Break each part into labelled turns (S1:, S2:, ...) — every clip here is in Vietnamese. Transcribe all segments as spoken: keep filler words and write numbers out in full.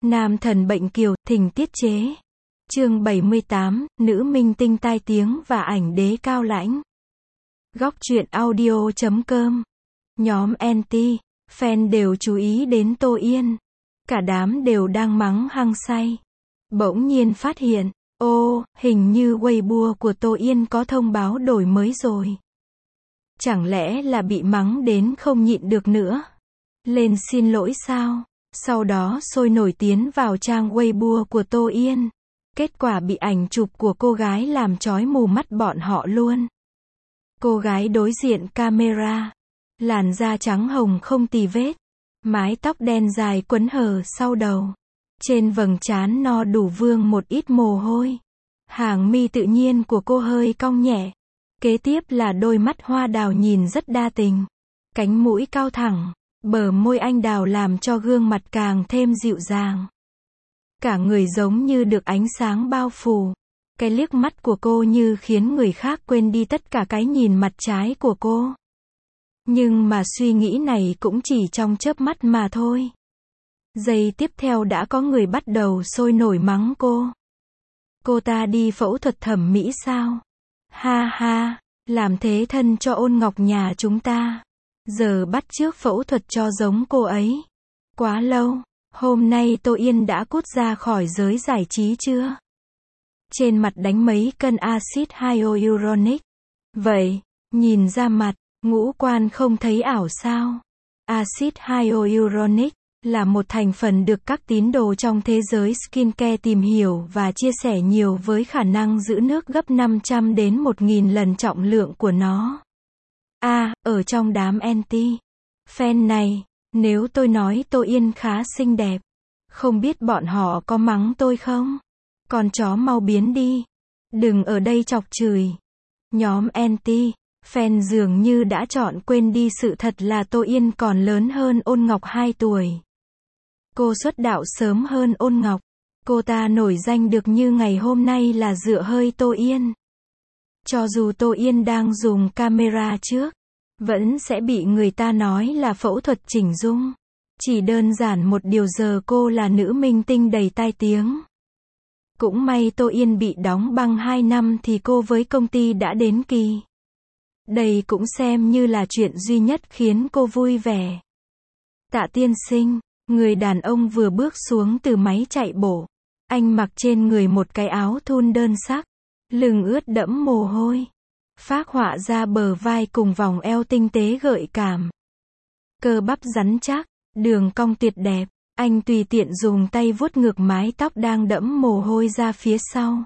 S1: Nam thần bệnh kiều, thỉnh tiết chế. Chương bảy mươi tám, nữ minh tinh tai tiếng và ảnh đế cao lãnh. Góc truyện audio chấm com. Nhóm anti, fan đều chú ý đến Tô Yên. Cả đám đều đang mắng hăng say. Bỗng nhiên phát hiện, ô, hình như Weibo của Tô Yên có thông báo đổi mới rồi. Chẳng lẽ là bị mắng đến không nhịn được nữa? Lên xin lỗi sao? Sau đó sôi nổi tiến vào trang Weibo của Tô Yên. Kết quả bị ảnh chụp của cô gái làm chói mù mắt bọn họ luôn. Cô gái đối diện camera. Làn da trắng hồng không tì vết. Mái tóc đen dài quấn hở sau đầu. Trên vầng trán no đủ vương một ít mồ hôi. Hàng mi tự nhiên của cô hơi cong nhẹ. Kế tiếp là đôi mắt hoa đào nhìn rất đa tình. Cánh mũi cao thẳng. Bờ môi anh đào làm cho gương mặt càng thêm dịu dàng. Cả người giống như được ánh sáng bao phủ. Cái liếc mắt của cô như khiến người khác quên đi tất cả cái nhìn mặt trái của cô. Nhưng mà suy nghĩ này cũng chỉ trong chớp mắt mà thôi. Giây tiếp theo đã có người bắt đầu sôi nổi mắng cô. Cô ta đi phẫu thuật thẩm mỹ sao? Ha ha, làm thế thân cho Ôn Ngọc nhà chúng ta. Giờ bắt chước phẫu thuật cho giống cô ấy. Quá lâu, hôm nay Tô Yên đã cút ra khỏi giới giải trí chưa? Trên mặt đánh mấy cân axit hyaluronic. Vậy, nhìn ra mặt, ngũ quan không thấy ảo sao? Axit hyaluronic là một thành phần được các tín đồ trong thế giới skincare tìm hiểu và chia sẻ nhiều với khả năng giữ nước gấp năm trăm đến một nghìn lần trọng lượng của nó. À, ở trong đám anti fan này, nếu tôi nói Tô Yên khá xinh đẹp, không biết bọn họ có mắng tôi không? Con chó mau biến đi. Đừng ở đây chọc chửi. Nhóm anti fan dường như đã chọn quên đi sự thật là Tô Yên còn lớn hơn Ôn Ngọc hai tuổi. Cô xuất đạo sớm hơn Ôn Ngọc. Cô ta nổi danh được như ngày hôm nay là dựa hơi Tô Yên. Cho dù Tô Yên đang dùng camera trước, vẫn sẽ bị người ta nói là phẫu thuật chỉnh dung. Chỉ đơn giản một điều giờ cô là nữ minh tinh đầy tai tiếng. Cũng may Tô Yên bị đóng băng hai năm thì cô với công ty đã đến kỳ. Đây cũng xem như là chuyện duy nhất khiến cô vui vẻ. Tạ tiên sinh, người đàn ông vừa bước xuống từ máy chạy bộ. Anh mặc trên người một cái áo thun đơn sắc. Lưng ướt đẫm mồ hôi. Phác họa ra bờ vai cùng vòng eo tinh tế gợi cảm. Cơ bắp rắn chắc, đường cong tuyệt đẹp. Anh tùy tiện dùng tay vuốt ngược mái tóc đang đẫm mồ hôi ra phía sau.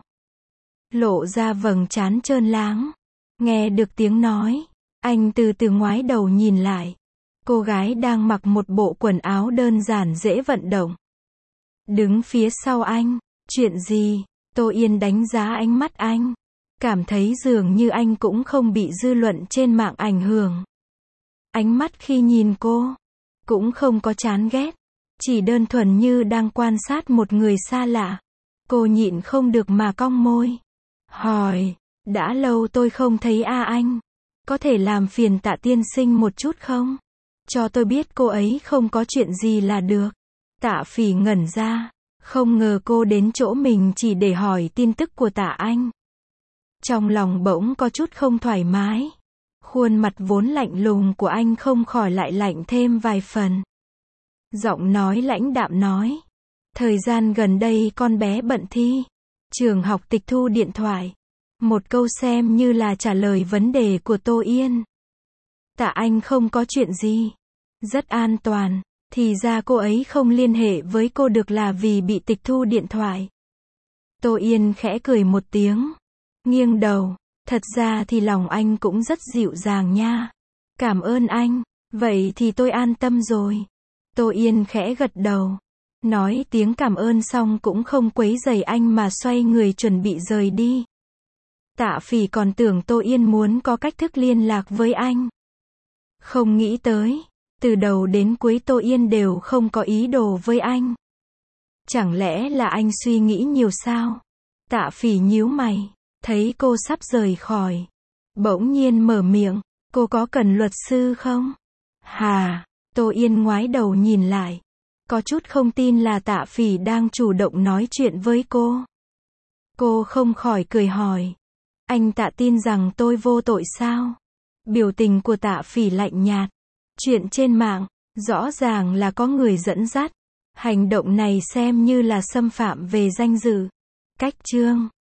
S1: Lộ ra vầng trán trơn láng. Nghe được tiếng nói, anh từ từ ngoái đầu nhìn lại. Cô gái đang mặc một bộ quần áo đơn giản dễ vận động. Đứng phía sau anh, chuyện gì? Tô Yên đánh giá ánh mắt anh. Cảm thấy dường như anh cũng không bị dư luận trên mạng ảnh hưởng. Ánh mắt khi nhìn cô, cũng không có chán ghét. Chỉ đơn thuần như đang quan sát một người xa lạ. Cô nhịn không được mà cong môi. Hỏi, đã lâu tôi không thấy a anh. Có thể làm phiền Tạ tiên sinh một chút không? Cho tôi biết cô ấy không có chuyện gì là được. Tạ Phỉ ngẩn ra. Không ngờ cô đến chỗ mình chỉ để hỏi tin tức của Tạ anh. Trong lòng bỗng có chút không thoải mái. Khuôn mặt vốn lạnh lùng của anh không khỏi lại lạnh thêm vài phần. Giọng nói lãnh đạm nói. Thời gian gần đây con bé bận thi. Trường học tịch thu điện thoại. Một câu xem như là trả lời vấn đề của Tô Yên. Tạ anh không có chuyện gì. Rất an toàn. Thì ra cô ấy không liên hệ với cô được là vì bị tịch thu điện thoại. Tô Yên khẽ cười một tiếng. Nghiêng đầu. Thật ra thì lòng anh cũng rất dịu dàng nha. Cảm ơn anh. Vậy thì tôi an tâm rồi. Tô Yên khẽ gật đầu. Nói tiếng cảm ơn xong cũng không quấy rầy anh mà xoay người chuẩn bị rời đi. Tạ Phỉ còn tưởng Tô Yên muốn có cách thức liên lạc với anh. Không nghĩ tới. Từ đầu đến cuối Tô Yên đều không có ý đồ với anh. Chẳng lẽ là anh suy nghĩ nhiều sao? Tạ Phỉ nhíu mày. Thấy cô sắp rời khỏi. Bỗng nhiên mở miệng. Cô có cần luật sư không? Hà. Tô Yên ngoái đầu nhìn lại. có chút không tin là Tạ Phỉ đang chủ động nói chuyện với cô. Cô không khỏi cười hỏi. Anh Tạ tin rằng tôi vô tội sao? Biểu tình của Tạ Phỉ lạnh nhạt. Chuyện trên mạng, rõ ràng là có người dẫn dắt. Hành động này xem như là xâm phạm về danh dự. Cách chương